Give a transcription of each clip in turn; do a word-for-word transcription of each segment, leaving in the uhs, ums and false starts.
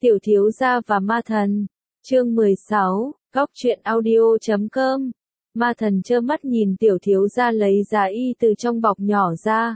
Tiểu thiếu gia và ma thần. Chương mười sáu, góc truyện audio chấm com. Ma thần trơ mắt nhìn tiểu thiếu gia lấy giá y từ trong bọc nhỏ ra.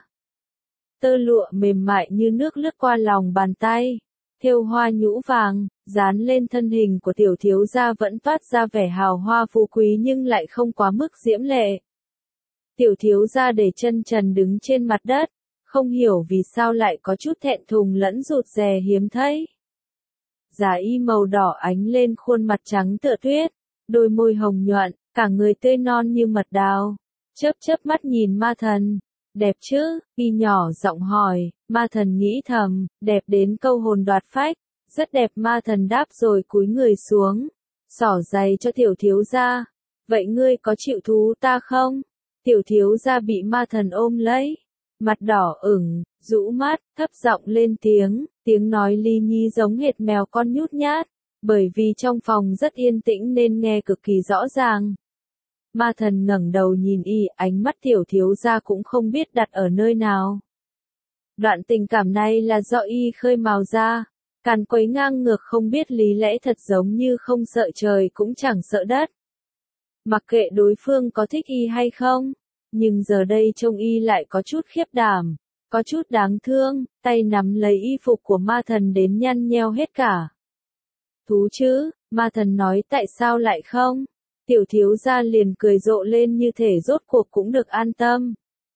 Tơ lụa mềm mại như nước lướt qua lòng bàn tay, thêu hoa nhũ vàng, dán lên thân hình của tiểu thiếu gia vẫn toát ra vẻ hào hoa phú quý nhưng lại không quá mức diễm lệ. Tiểu thiếu gia để chân trần đứng trên mặt đất, không hiểu vì sao lại có chút thẹn thùng lẫn rụt rè hiếm thấy. Giá y màu đỏ ánh lên khuôn mặt trắng tựa tuyết, đôi môi hồng nhuận, cả người tươi non như mật đào. Chớp chớp mắt nhìn ma thần. Đẹp chứ? Y nhỏ giọng hỏi. Ma thần nghĩ thầm, đẹp đến câu hồn đoạt phách. Rất đẹp, ma thần đáp rồi cúi người xuống, xỏ giày cho tiểu thiếu gia. Vậy ngươi có chịu thú ta không? Tiểu thiếu gia bị ma thần ôm lấy, mặt đỏ ửng, rũ mắt, thấp giọng lên tiếng, tiếng nói ly nhi giống hệt mèo con nhút nhát, bởi vì trong phòng rất yên tĩnh nên nghe cực kỳ rõ ràng. Ma thần ngẩng đầu nhìn y, ánh mắt tiểu thiếu gia cũng không biết đặt ở nơi nào. Đoạn tình cảm này là do y khơi mào ra, càn quấy ngang ngược không biết lý lẽ, thật giống như không sợ trời cũng chẳng sợ đất. Mặc kệ đối phương có thích y hay không, nhưng giờ đây trông y lại có chút khiếp đảm, có chút đáng thương, tay nắm lấy y phục của ma thần đến nhăn nheo hết cả. Thú chứ? Ma thần nói, tại sao lại không? Tiểu thiếu gia liền cười rộ lên như thể rốt cuộc cũng được an tâm.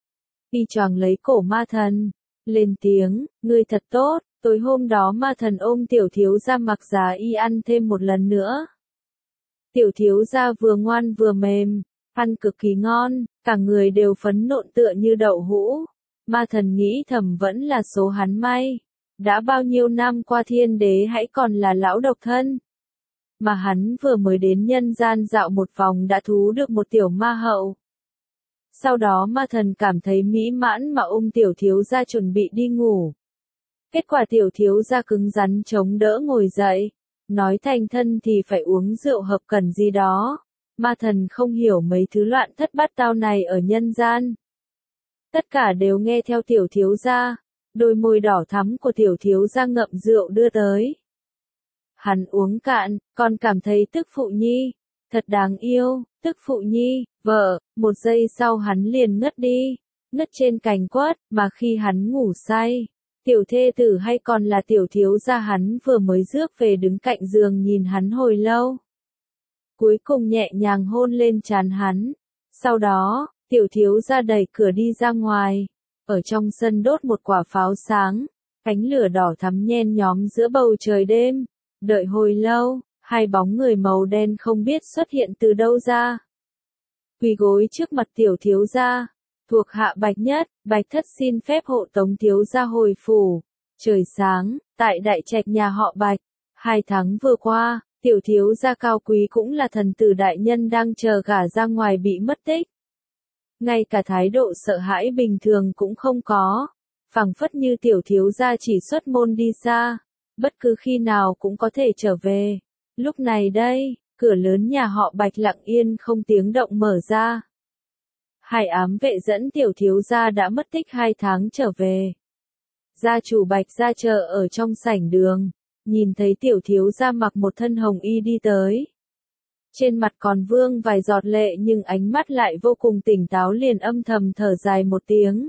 Y choàng lấy cổ ma thần, lên tiếng, ngươi thật tốt. Tối hôm đó ma thần ôm tiểu thiếu gia mặc giá y ăn thêm một lần nữa. Tiểu thiếu gia vừa ngoan vừa mềm, ăn cực kỳ ngon, cả người đều phấn nộn tựa như đậu hũ. Ma thần nghĩ thầm vẫn là số hắn may. Đã bao nhiêu năm qua thiên đế hãy còn là lão độc thân. Mà hắn vừa mới đến nhân gian dạo một vòng đã thú được một tiểu ma hậu. Sau đó ma thần cảm thấy mỹ mãn mà ôm tiểu thiếu gia chuẩn bị đi ngủ. Kết quả tiểu thiếu gia cứng rắn chống đỡ ngồi dậy, nói thành thân thì phải uống rượu hợp cần gì đó. Ma thần không hiểu mấy thứ loạn thất bát tao này ở nhân gian. Tất cả đều nghe theo tiểu thiếu gia, đôi môi đỏ thắm của tiểu thiếu gia ngậm rượu đưa tới. Hắn uống cạn, còn cảm thấy tức phụ nhi, thật đáng yêu, tức phụ nhi, vợ, một giây sau hắn liền ngất đi, ngất trên cành quất, mà khi hắn ngủ say. Tiểu thê tử hay còn là tiểu thiếu gia hắn vừa mới rước về đứng cạnh giường nhìn hắn hồi lâu. Cuối cùng nhẹ nhàng hôn lên trán hắn. Sau đó, tiểu thiếu gia đẩy cửa đi ra ngoài. Ở trong sân đốt một quả pháo sáng. Ánh lửa đỏ thắm nhen nhóm giữa bầu trời đêm. Đợi hồi lâu, hai bóng người màu đen không biết xuất hiện từ đâu ra. Quỳ gối trước mặt tiểu thiếu gia. Thuộc hạ Bạch Nhất, Bạch Thất xin phép hộ tống thiếu gia hồi phủ. Trời sáng, tại đại trạch nhà họ Bạch. Hai tháng vừa qua, tiểu thiếu gia cao quý cũng là thần tử đại nhân đang chờ gả ra ngoài bị mất tích. Ngay cả thái độ sợ hãi bình thường cũng không có. Phảng phất như tiểu thiếu gia chỉ xuất môn đi xa. Bất cứ khi nào cũng có thể trở về. Lúc này đây, cửa lớn nhà họ Bạch lặng yên không tiếng động mở ra. Hai ám vệ dẫn tiểu thiếu gia đã mất tích hai tháng trở về. Gia chủ Bạch gia chờ ở trong sảnh đường, nhìn thấy tiểu thiếu gia mặc một thân hồng y đi tới. Trên mặt còn vương vài giọt lệ nhưng ánh mắt lại vô cùng tỉnh táo, liền âm thầm thở dài một tiếng.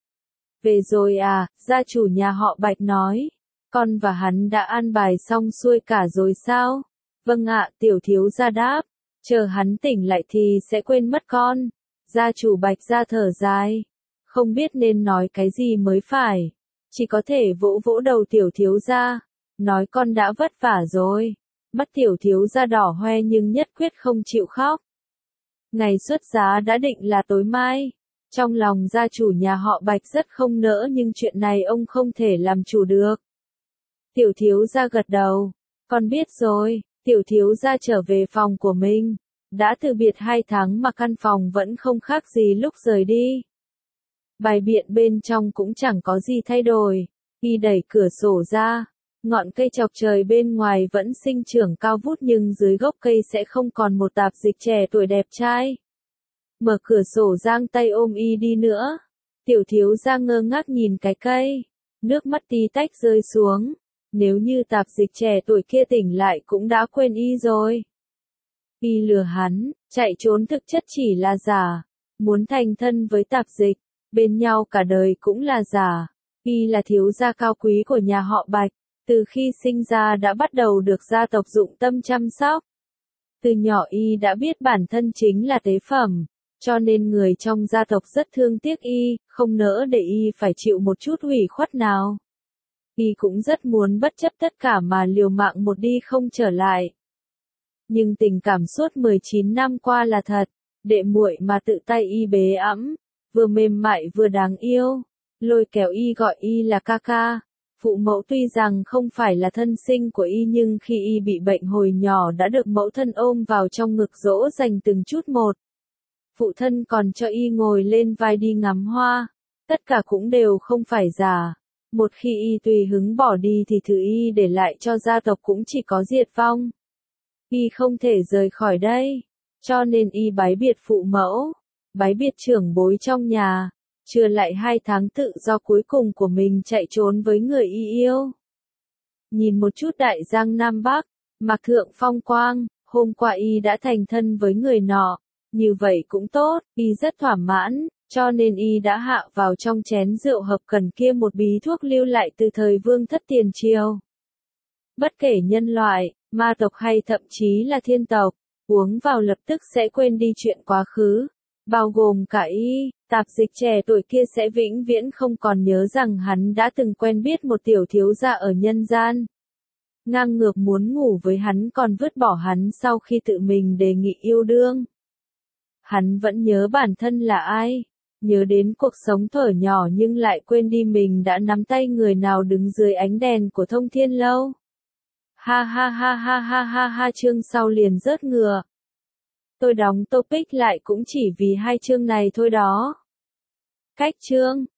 Về rồi à, gia chủ nhà họ Bạch nói. Con và hắn đã an bài xong xuôi cả rồi sao? Vâng ạ, tiểu thiếu gia đáp. Chờ hắn tỉnh lại thì sẽ quên mất con. Gia chủ Bạch gia thở dài, không biết nên nói cái gì mới phải, chỉ có thể vỗ vỗ đầu tiểu thiếu gia, nói con đã vất vả rồi. Mắt tiểu thiếu gia đỏ hoe nhưng nhất quyết không chịu khóc. Ngày xuất giá đã định là tối mai. Trong lòng gia chủ nhà họ Bạch rất không nỡ nhưng chuyện này ông không thể làm chủ được. Tiểu thiếu gia gật đầu, con biết rồi. Tiểu thiếu gia trở về phòng của mình. Đã từ biệt hai tháng mà căn phòng vẫn không khác gì lúc rời đi. Bài biện bên trong cũng chẳng có gì thay đổi. Y đẩy cửa sổ ra, ngọn cây chọc trời bên ngoài vẫn sinh trưởng cao vút nhưng dưới gốc cây sẽ không còn một tạp dịch trẻ tuổi đẹp trai. Mở cửa sổ giang tay ôm y đi nữa. Tiểu thiếu gia ngơ ngác nhìn cái cây, nước mắt tí tách rơi xuống. nếu như tạp dịch trẻ tuổi kia tỉnh lại cũng đã quên y rồi. Y lừa hắn, chạy trốn thực chất chỉ là giả, muốn thành thân với tạp dịch, bên nhau cả đời cũng là giả. Y là thiếu gia cao quý của nhà họ Bạch, từ khi sinh ra đã bắt đầu được gia tộc dụng tâm chăm sóc. Từ nhỏ y đã biết bản thân chính là tế phẩm, cho nên người trong gia tộc rất thương tiếc y, không nỡ để y phải chịu một chút ủy khuất nào. Y cũng rất muốn bất chấp tất cả mà liều mạng một đi không trở lại. Nhưng tình cảm suốt mười chín năm qua là thật, đệ muội mà tự tay y bế ẵm, vừa mềm mại vừa đáng yêu, lôi kéo y gọi y là ca ca. Phụ mẫu tuy rằng không phải là thân sinh của y nhưng khi y bị bệnh hồi nhỏ đã được mẫu thân ôm vào trong ngực dỗ dành từng chút một. Phụ thân còn cho y ngồi lên vai đi ngắm hoa, tất cả cũng đều không phải giả. Một khi y tùy hứng bỏ đi thì thứ y để lại cho gia tộc cũng chỉ có diệt vong. Y không thể rời khỏi đây, cho nên y bái biệt phụ mẫu, bái biệt trưởng bối trong nhà, chưa lại hai tháng tự do cuối cùng của mình chạy trốn với người y yêu. Nhìn một chút đại giang Nam Bắc, Mạc Thượng phong quang, hôm qua y đã thành thân với người nọ, như vậy cũng tốt, y rất thỏa mãn, cho nên y đã hạ vào trong chén rượu hợp cần kia một bí thuốc lưu lại từ thời Vương Thất tiền triều. Bất kể nhân loại, ma tộc hay thậm chí là thiên tộc, uống vào lập tức sẽ quên đi chuyện quá khứ, bao gồm cả y, tạp dịch trẻ tuổi kia sẽ vĩnh viễn không còn nhớ rằng hắn đã từng quen biết một tiểu thiếu gia ở nhân gian. Ngang ngược muốn ngủ với hắn còn vứt bỏ hắn sau khi tự mình đề nghị yêu đương. Hắn vẫn nhớ bản thân là ai, nhớ đến cuộc sống thuở nhỏ nhưng lại quên đi mình đã nắm tay người nào đứng dưới ánh đèn của Thông Thiên Lâu. Ha ha ha ha ha ha ha, chương sau liền rớt ngựa. Tôi đóng topic lại cũng chỉ vì hai chương này thôi đó. Cách chương